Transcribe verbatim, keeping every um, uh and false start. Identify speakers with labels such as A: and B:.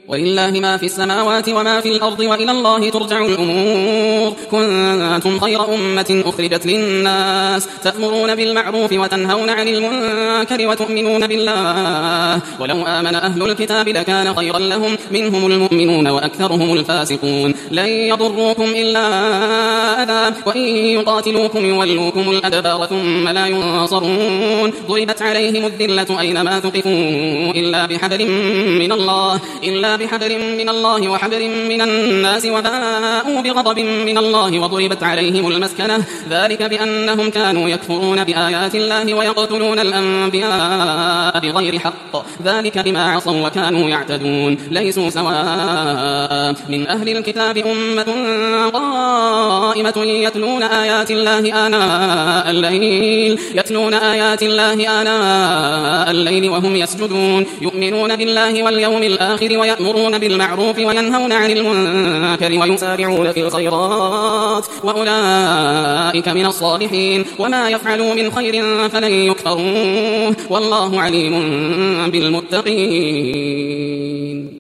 A: ولله ما في السماوات وما في الأرض وإلى الله ترجع الأمور. كنتم خير أمة أخرجت للناس تأمرون بالمعروف وتنهون عن المنكر وتؤمنون بالله ولو آمن أهل الكتاب لكان خيرا لهم منهم المؤمنون وأكثرهم الفاسقون. لن يضروكم إلا أذى وإن يقاتلوكم يولوكم الأدبار ثم لا ينصرون. ضربت عليهم الذلة أينما ثقفوا إلا بحبل من الله إلا بحبل من الله وحبل من الناس وباءوا بغضب من الله وضربت عليهم المسكنة ذلك بأنهم كانوا يكفرون بآيات الله ويقتلون الأنبياء بغير حق ذلك بما عصوا وكانوا يعتدون. ليسوا سواء من أهل الكتاب أمة قائمة يتلون آيات الله آناء الليل يتلون آيات الله آناء الليل وهم يسجدون يؤمنون بالله واليوم الآخر ويأمرون بالمعروف وينهون عن المنكر ويسارعون في الخيرات وأولئك من الصالحين. وما يفعلوا من خير فلن يكفروه والله عليم بالمتقين.